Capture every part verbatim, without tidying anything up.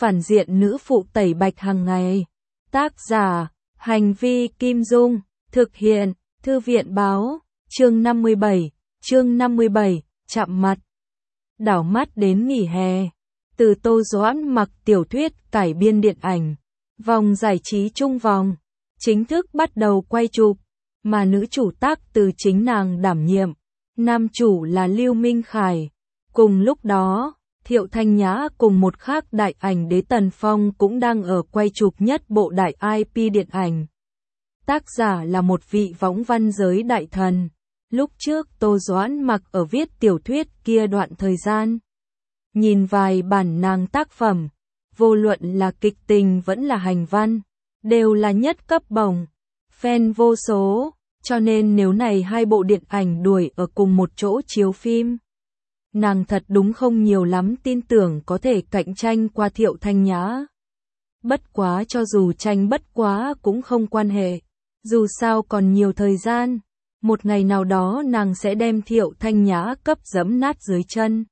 phản diện nữ phụ tẩy bạch hàng ngày. Tác giả, Hành vi Kim Dung, thực hiện, Thư viện Báo, chương năm mươi bảy, chương năm mươi bảy, chạm mặt. Đảo mắt đến nghỉ hè, từ Tô Doãn Mặc tiểu thuyết cải biên điện ảnh, vòng giải trí Trung Vòng, chính thức bắt đầu quay chụp, mà nữ chủ tác từ chính nàng đảm nhiệm, nam chủ là Lưu Minh Khải. Cùng lúc đó, Thiệu Thanh Nhã cùng một khác đại ảnh đế Tần Phong cũng đang ở quay chụp nhất bộ đại i pê điện ảnh. Tác giả là một vị võng văn giới đại thần. Lúc trước Tô Doãn Mặc ở viết tiểu thuyết kia đoạn thời gian, nhìn vài bản nàng tác phẩm, vô luận là kịch tình vẫn là hành văn, đều là nhất cấp bổng, fan vô số, cho nên nếu này hai bộ điện ảnh đuổi ở cùng một chỗ chiếu phim, nàng thật đúng không nhiều lắm tin tưởng có thể cạnh tranh qua Thiệu Thanh Nhã. Bất quá cho dù tranh bất quá cũng không quan hệ, dù sao còn nhiều thời gian, một ngày nào đó nàng sẽ đem Thiệu Thanh Nhã cấp giẫm nát dưới chân.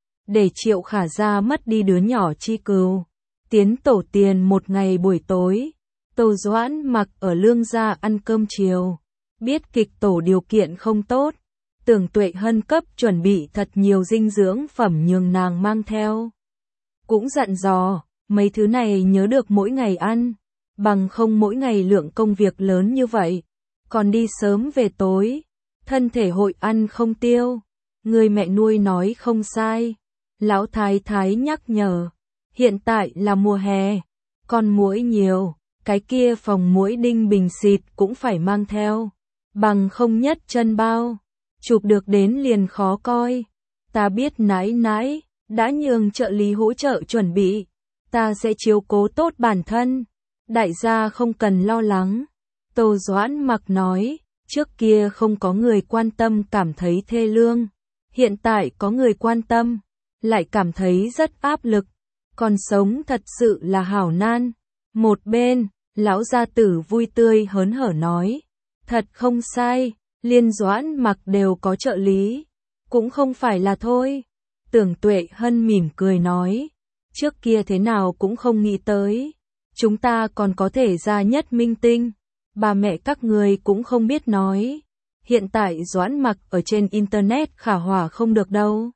Để Triệu Khả Gia mất đi đứa nhỏ chi cừu, tiến tổ tiền một ngày buổi tối, Tô Doãn Mặc ở Lương gia ăn cơm chiều, biết kịch tổ điều kiện không tốt, Tưởng Tuệ Hân cấp chuẩn bị thật nhiều dinh dưỡng phẩm nhường nàng mang theo. Cũng dặn dò, mấy thứ này nhớ được mỗi ngày ăn, bằng không mỗi ngày lượng công việc lớn như vậy, còn đi sớm về tối, thân thể hội ăn không tiêu. Người mẹ nuôi nói không sai, lão thái thái nhắc nhở, hiện tại là mùa hè, con muỗi nhiều, cái kia phòng muỗi đinh bình xịt cũng phải mang theo, bằng không nhất chân bao, chụp được đến liền khó coi. Ta biết nãi nãi đã nhường trợ lý hỗ trợ chuẩn bị, ta sẽ chiếu cố tốt bản thân, đại gia không cần lo lắng. Tô Doãn Mặc nói, trước kia không có người quan tâm cảm thấy thê lương, hiện tại có người quan tâm, lại cảm thấy rất áp lực, còn sống thật sự là hảo nan. Một bên, lão gia tử vui tươi hớn hở nói, thật không sai, Liên Doãn Mặc đều có trợ lý, cũng không phải là thôi. Tưởng Tuệ Hân mỉm cười nói, trước kia thế nào cũng không nghĩ tới, chúng ta còn có thể ra nhất minh tinh, bà mẹ các người cũng không biết nói. Hiện tại Doãn Mặc ở trên internet khả hỏa không được đâu.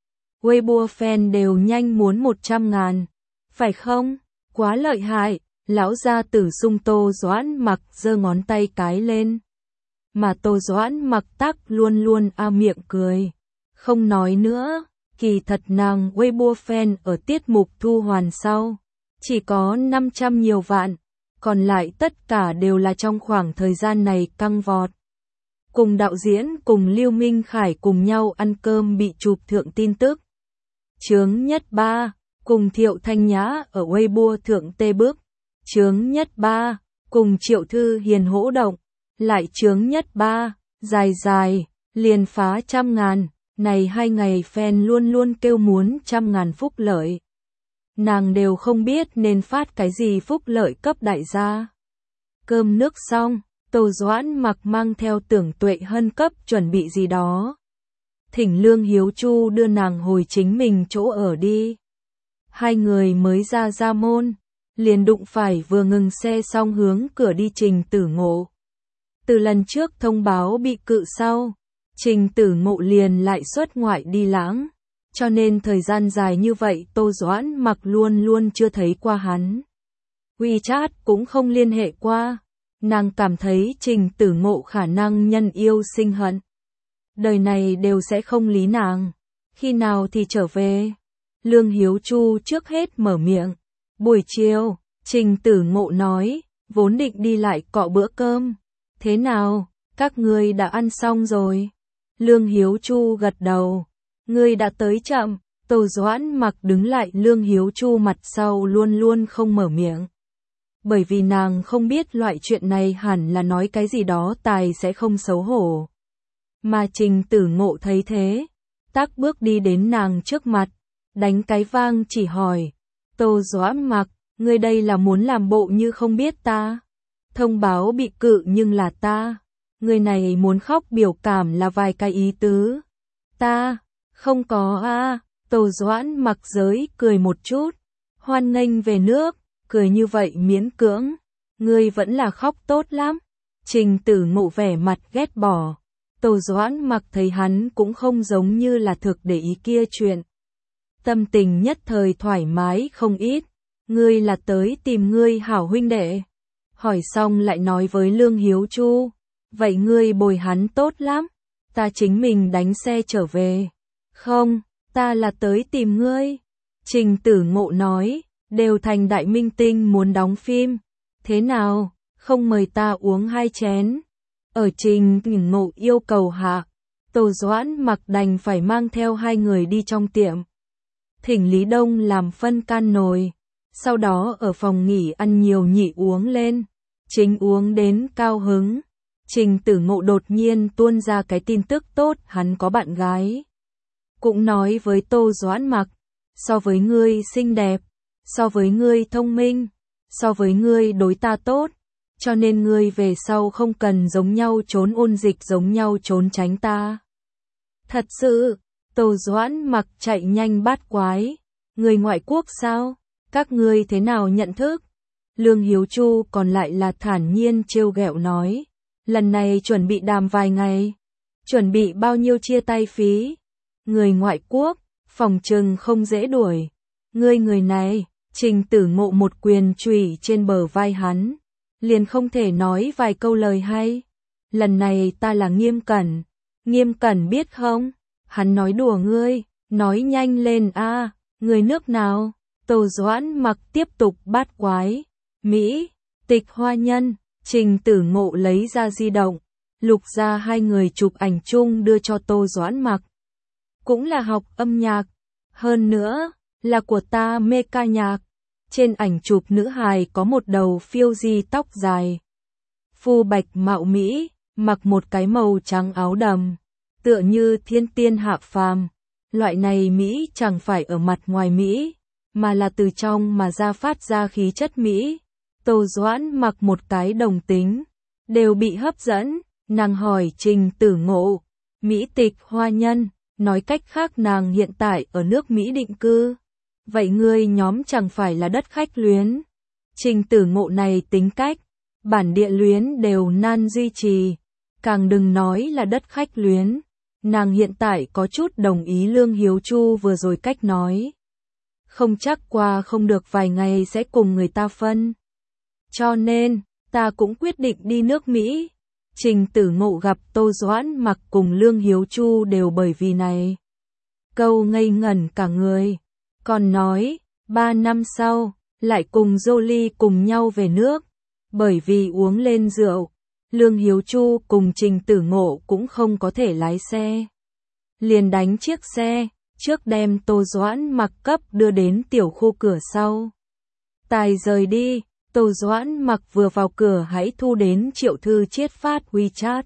Weibo fan đều nhanh muốn một trăm ngàn, phải không? Quá lợi hại, lão gia tử sung Tô Doãn Mặc giơ ngón tay cái lên. Mà Tô Doãn Mặc tắc luôn luôn a miệng cười, không nói nữa. Kỳ thật nàng Weibo fan ở tiết mục thu hoàn sau, chỉ có năm trăm nhiều vạn, còn lại tất cả đều là trong khoảng thời gian này căng vọt. Cùng đạo diễn cùng Lưu Minh Khải cùng nhau ăn cơm bị chụp thượng tin tức. Chướng nhất ba, cùng Thiệu Thanh Nhã ở Weibo thượng tê bước. Chướng nhất ba, cùng Triệu Thư Hiền hỗ động. Lại chướng nhất ba, dài dài, liền phá trăm ngàn. Này hai ngày fan luôn luôn kêu muốn trăm ngàn phúc lợi. Nàng đều không biết nên phát cái gì phúc lợi cấp đại gia. Cơm nước xong, Tô Doãn Mặc mang theo Tưởng Tuệ Hân cấp chuẩn bị gì đó. Thỉnh Lương Hiếu Chu đưa nàng hồi chính mình chỗ ở đi. Hai người mới ra ra môn, liền đụng phải vừa ngừng xe xong hướng cửa đi Trình Tử Ngộ. Từ lần trước thông báo bị cự sau, Trình Tử Ngộ liền lại xuất ngoại đi lãng, cho nên thời gian dài như vậy Tô Doãn Mặc luôn luôn chưa thấy qua hắn. WeChat cũng không liên hệ qua, nàng cảm thấy Trình Tử Ngộ khả năng nhân yêu sinh hận. Đời này đều sẽ không lý nàng, khi nào thì trở về. Lương Hiếu Chu trước hết mở miệng. Buổi chiều, Trình Tử Ngộ nói, vốn định đi lại cọ bữa cơm. Thế nào, các ngươi đã ăn xong rồi? Lương Hiếu Chu gật đầu. Ngươi đã tới chậm. Tô Doãn Mặc đứng lại Lương Hiếu Chu mặt sau luôn luôn không mở miệng. Bởi vì nàng không biết loại chuyện này hẳn là nói cái gì đó tài sẽ không xấu hổ. Mà Trình Tử Ngộ thấy thế, tác bước đi đến nàng trước mặt, đánh cái vang chỉ hỏi. Tô Doãn Mặc, ngươi đây là muốn làm bộ như không biết ta. Thông báo bị cự nhưng là ta. Người này muốn khóc biểu cảm là vài cái ý tứ. Ta, không có a. À. Tô Doãn Mặc giới cười một chút, hoan nghênh về nước, cười như vậy miễn cưỡng, ngươi vẫn là khóc tốt lắm. Trình Tử Ngộ vẻ mặt ghét bỏ. Tô Doãn Mặc thấy hắn cũng không giống như là thực để ý kia chuyện. Tâm tình nhất thời thoải mái không ít, ngươi là tới tìm ngươi hảo huynh đệ. Hỏi xong lại nói với Lương Hiếu Chu, vậy ngươi bồi hắn tốt lắm, ta chính mình đánh xe trở về. Không, ta là tới tìm ngươi. Trình Tử Ngộ nói, đều thành đại minh tinh muốn đóng phim. Thế nào, không mời ta uống hai chén? Ở Trình Tử Ngộ yêu cầu hạ, Tô Doãn Mặc đành phải mang theo hai người đi trong tiệm. Thỉnh Lý Đông làm phân can nồi, sau đó ở phòng nghỉ ăn nhiều nhị uống lên. Chính uống đến cao hứng, Trình Tử Ngộ đột nhiên tuôn ra cái tin tức tốt hắn có bạn gái. Cũng nói với Tô Doãn Mặc, so với ngươi xinh đẹp, so với ngươi thông minh, so với ngươi đối ta tốt, cho nên ngươi về sau không cần giống nhau trốn ôn dịch giống nhau trốn tránh ta. Thật sự, Tô Doãn Mặc chạy nhanh bát quái, người ngoại quốc sao, các ngươi thế nào nhận thức? Lương Hiếu Chu còn lại là thản nhiên trêu ghẹo nói, lần này chuẩn bị đàm vài ngày, chuẩn bị bao nhiêu chia tay phí? Người ngoại quốc, phòng trừng không dễ đuổi. Ngươi người này, Trình Tử Ngộ một quyền chùy trên bờ vai hắn, liền không thể nói vài câu lời hay. Lần này ta là Nghiêm Cẩn, Nghiêm Cẩn biết không? Hắn nói đùa ngươi, nói nhanh lên a, người nước nào? Tô Doãn Mặc tiếp tục bát quái. Mỹ, Tịch Hoa Nhân. Trình Tử Ngộ lấy ra di động, lục ra hai người chụp ảnh chung đưa cho Tô Doãn Mặc. Cũng là học âm nhạc, hơn nữa, là của ta mê ca nhạc. Trên ảnh chụp nữ hài có một đầu phiêu di tóc dài. Phu bạch mạo Mỹ, mặc một cái màu trắng áo đầm, tựa như thiên tiên hạ phàm. Loại này Mỹ chẳng phải ở mặt ngoài Mỹ, mà là từ trong mà ra phát ra khí chất Mỹ. Tô Doãn Mặc một cái đồng tính, đều bị hấp dẫn, nàng hỏi Trình Tử Ngộ, Mỹ Tịch Hoa Nhân, nói cách khác nàng hiện tại ở nước Mỹ định cư. Vậy ngươi nhóm chẳng phải là đất khách luyến? Trình Tử Ngộ này tính cách, bản địa luyến đều nan duy trì, càng đừng nói là đất khách luyến. Nàng hiện tại có chút đồng ý Lương Hiếu Chu vừa rồi cách nói. Không chắc qua không được vài ngày sẽ cùng người ta phân. Cho nên, ta cũng quyết định đi nước Mỹ. Trình Tử Ngộ gặp Tô Doãn Mặc cùng Lương Hiếu Chu đều bởi vì này. Câu ngây ngẩn cả người. Còn nói, ba năm sau, lại cùng Jolie cùng nhau về nước. Bởi vì uống lên rượu, Lương Hiếu Chu cùng Trình Tử Ngộ cũng không có thể lái xe. Liền đánh chiếc xe, trước đem Tô Doãn Mặc cấp đưa đến tiểu khu cửa sau. Tài rời đi, Tô Doãn Mặc vừa vào cửa hãy thu đến Triệu Thư Chiết phát WeChat.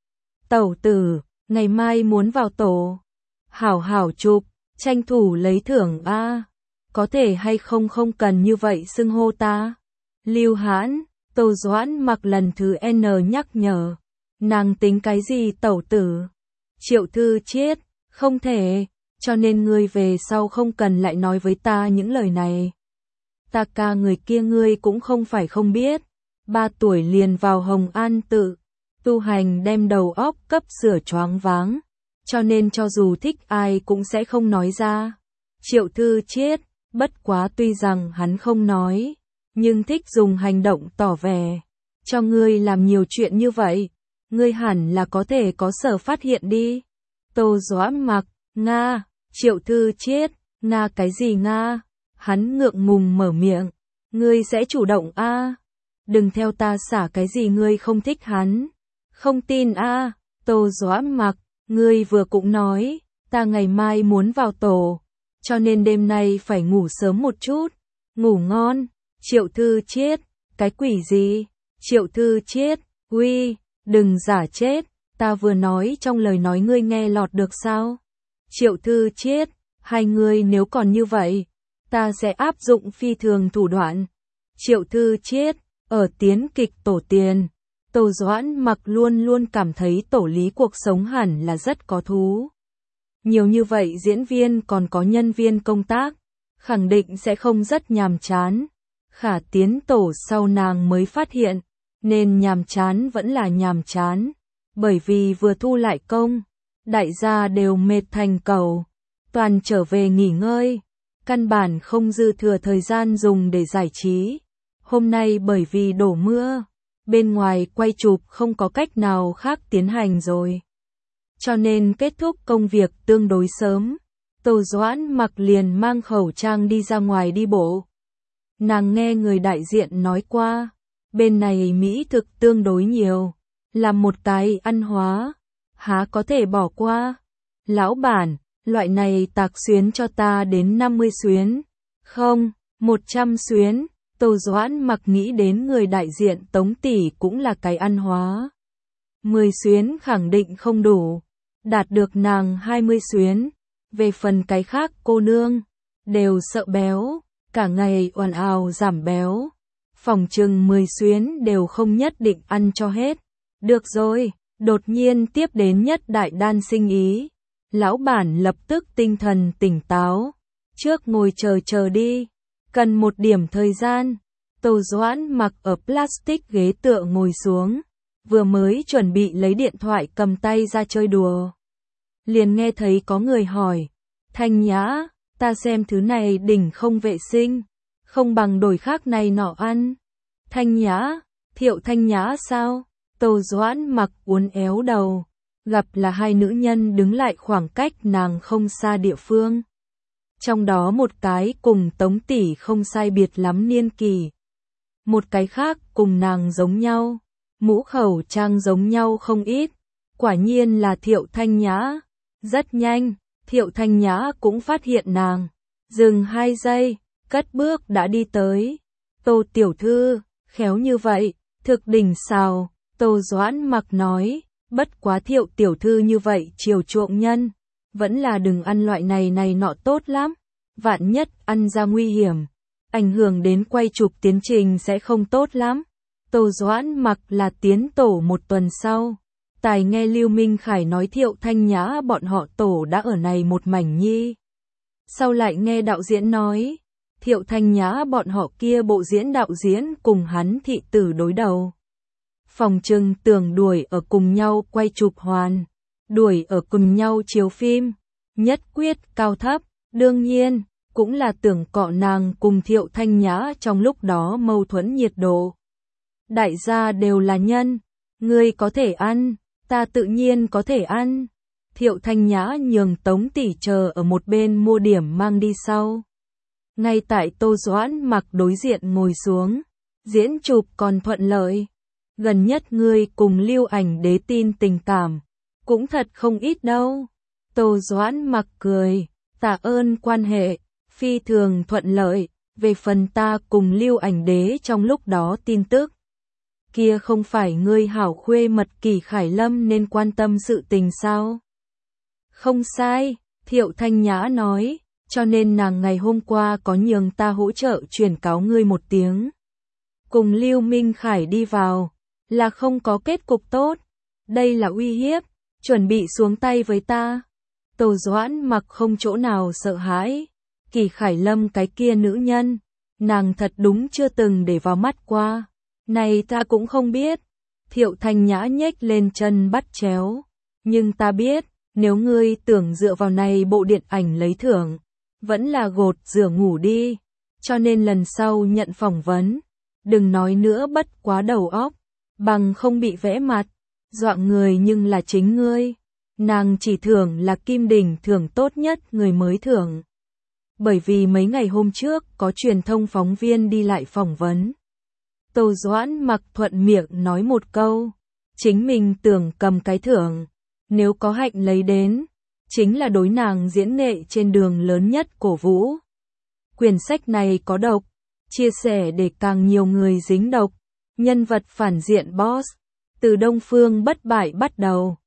Tẩu tử, ngày mai muốn vào tổ. Hảo hảo chụp, tranh thủ lấy thưởng a. Có thể hay không không cần như vậy xưng hô ta. Lưu Hãn, Tô Doãn Mặc lần thứ N nhắc nhở. Nàng tính cái gì tẩu tử? Triệu Thư Chiết, không thể, cho nên ngươi về sau không cần lại nói với ta những lời này. Ta ca người kia ngươi cũng không phải không biết. Ba tuổi liền vào Hồng An tự, tu hành đem đầu óc cấp sửa choáng váng. Cho nên cho dù thích ai cũng sẽ không nói ra. Triệu Thư Chiết, bất quá tuy rằng hắn không nói, nhưng thích dùng hành động tỏ vẻ. Cho ngươi làm nhiều chuyện như vậy, ngươi hẳn là có thể có sở phát hiện đi. Tô Doãn Mặc, Nga, Triệu Thư Chiết, Nga cái gì Nga? Hắn ngượng ngùng mở miệng, ngươi sẽ chủ động a, à? Đừng theo ta xả cái gì ngươi không thích hắn. Không tin a, à? Tô Doãn Mặc, ngươi vừa cũng nói, ta ngày mai muốn vào tổ, cho nên đêm nay phải ngủ sớm một chút. Ngủ ngon. Triệu Thư Chiết, cái quỷ gì? Triệu Thư Chiết, uy, đừng giả chết, ta vừa nói trong lời nói ngươi nghe lọt được sao? Triệu Thư Chiết, hai người nếu còn như vậy, ta sẽ áp dụng phi thường thủ đoạn. Triệu Thư Chiết, ở tiến kịch tổ tiền, Tô Doãn Mặc luôn luôn cảm thấy tổ lý cuộc sống hẳn là rất có thú. Nhiều như vậy diễn viên còn có nhân viên công tác, khẳng định sẽ không rất nhàm chán. Khả Tiến Tổ sau nàng mới phát hiện, nên nhàm chán vẫn là nhàm chán, bởi vì vừa thu lại công, đại gia đều mệt thành cầu, toàn trở về nghỉ ngơi, căn bản không dư thừa thời gian dùng để giải trí. Hôm nay bởi vì đổ mưa, bên ngoài quay chụp không có cách nào khác tiến hành rồi. Cho nên kết thúc công việc tương đối sớm, Tô Doãn Mặc liền mang khẩu trang đi ra ngoài đi bộ. Nàng nghe người đại diện nói qua, bên này mỹ thực tương đối nhiều, là một cái ăn hóa, há có thể bỏ qua. Lão bản, loại này tạc xuyến cho ta đến năm mươi xuyến. Không, một trăm xuyến. Tô Doãn Mặc nghĩ đến người đại diện Tống tỷ cũng là cái ăn hóa. mười xuyến khẳng định không đủ, đạt được nàng hai mươi xuyến. Về phần cái khác cô nương, đều sợ béo, cả ngày oàn ào giảm béo. Phòng chừng mười xuyến đều không nhất định ăn cho hết. Được rồi, đột nhiên tiếp đến nhất đại đan sinh ý. Lão bản lập tức tinh thần tỉnh táo. Trước ngồi chờ chờ đi. Cần một điểm thời gian. Tô Doãn Mặc ở plastic ghế tựa ngồi xuống. Vừa mới chuẩn bị lấy điện thoại cầm tay ra chơi đùa. Liền nghe thấy có người hỏi. Thanh Nhã, ta xem thứ này đỉnh không vệ sinh. Không bằng đổi khác này nọ ăn. Thanh Nhã, Thiệu Thanh Nhã sao? Tô Doãn Mặc uốn éo đầu. Gặp là hai nữ nhân đứng lại khoảng cách nàng không xa địa phương. Trong đó một cái cùng Tống tỷ không sai biệt lắm niên kỳ. Một cái khác cùng nàng giống nhau. Mũ khẩu trang giống nhau không ít. Quả nhiên là Thiệu Thanh Nhã. Rất nhanh, Thiệu Thanh Nhã cũng phát hiện nàng. Dừng hai giây, cất bước đã đi tới. Tô tiểu thư, khéo như vậy, thực đỉnh sao? Tô Doãn Mặc nói, bất quá Thiệu tiểu thư như vậy chiều chuộng nhân. Vẫn là đừng ăn loại này này nọ tốt lắm. Vạn nhất ăn ra nguy hiểm. Ảnh hưởng đến quay chụp tiến trình sẽ không tốt lắm. Tô Doãn Mặc là tiến tổ một tuần sau. Tài nghe Lưu Minh Khải nói Thiệu Thanh Nhã bọn họ tổ đã ở này một mảnh nhi. Sau lại nghe đạo diễn nói, Thiệu Thanh Nhã bọn họ kia bộ diễn đạo diễn cùng hắn thị tử đối đầu. Phòng trừng tưởng đuổi ở cùng nhau quay chụp hoàn, đuổi ở cùng nhau chiếu phim, nhất quyết cao thấp, đương nhiên, cũng là tưởng cọ nàng cùng Thiệu Thanh Nhã trong lúc đó mâu thuẫn nhiệt độ. Đại gia đều là nhân, ngươi có thể ăn, ta tự nhiên có thể ăn. Thiệu Thanh Nhã nhường Tống tỷ chờ ở một bên mua điểm mang đi sau. Ngay tại Tô Doãn Mặc đối diện ngồi xuống, diễn chụp còn thuận lợi. Gần nhất ngươi cùng Lưu Ảnh Đế tin tình cảm, cũng thật không ít đâu. Tô Doãn Mặc cười, tạ ơn quan hệ, phi thường thuận lợi, về phần ta cùng Lưu Ảnh Đế trong lúc đó tin tức. Kia không phải ngươi hảo khuê mật Kỳ Khải Lâm nên quan tâm sự tình sao? Không sai, Thiệu Thanh Nhã nói, cho nên nàng ngày hôm qua có nhường ta hỗ trợ truyền cáo ngươi một tiếng. Cùng Lưu Minh Khải đi vào, là không có kết cục tốt, đây là uy hiếp, chuẩn bị xuống tay với ta. Tô Doãn Mặc không chỗ nào sợ hãi, Kỳ Khải Lâm cái kia nữ nhân, nàng thật đúng chưa từng để vào mắt qua. Này ta cũng không biết. Thiệu Thanh Nhã nhếch lên chân bắt chéo. Nhưng ta biết, nếu ngươi tưởng dựa vào này bộ điện ảnh lấy thưởng, vẫn là gột rửa ngủ đi. Cho nên lần sau nhận phỏng vấn, đừng nói nữa bất quá đầu óc, bằng không bị vẽ mặt, dọa người nhưng là chính ngươi. Nàng chỉ thưởng là Kim Đỉnh thưởng tốt nhất người mới thưởng. Bởi vì mấy ngày hôm trước có truyền thông phóng viên đi lại phỏng vấn. Tô Doãn Mặc thuận miệng nói một câu, chính mình tưởng cầm cái thưởng, nếu có hạnh lấy đến, chính là đối nàng diễn nghệ trên đường lớn nhất cổ vũ. Quyển sách này có độc, chia sẻ để càng nhiều người dính độc, nhân vật phản diện boss, từ Đông Phương Bất Bại bắt đầu,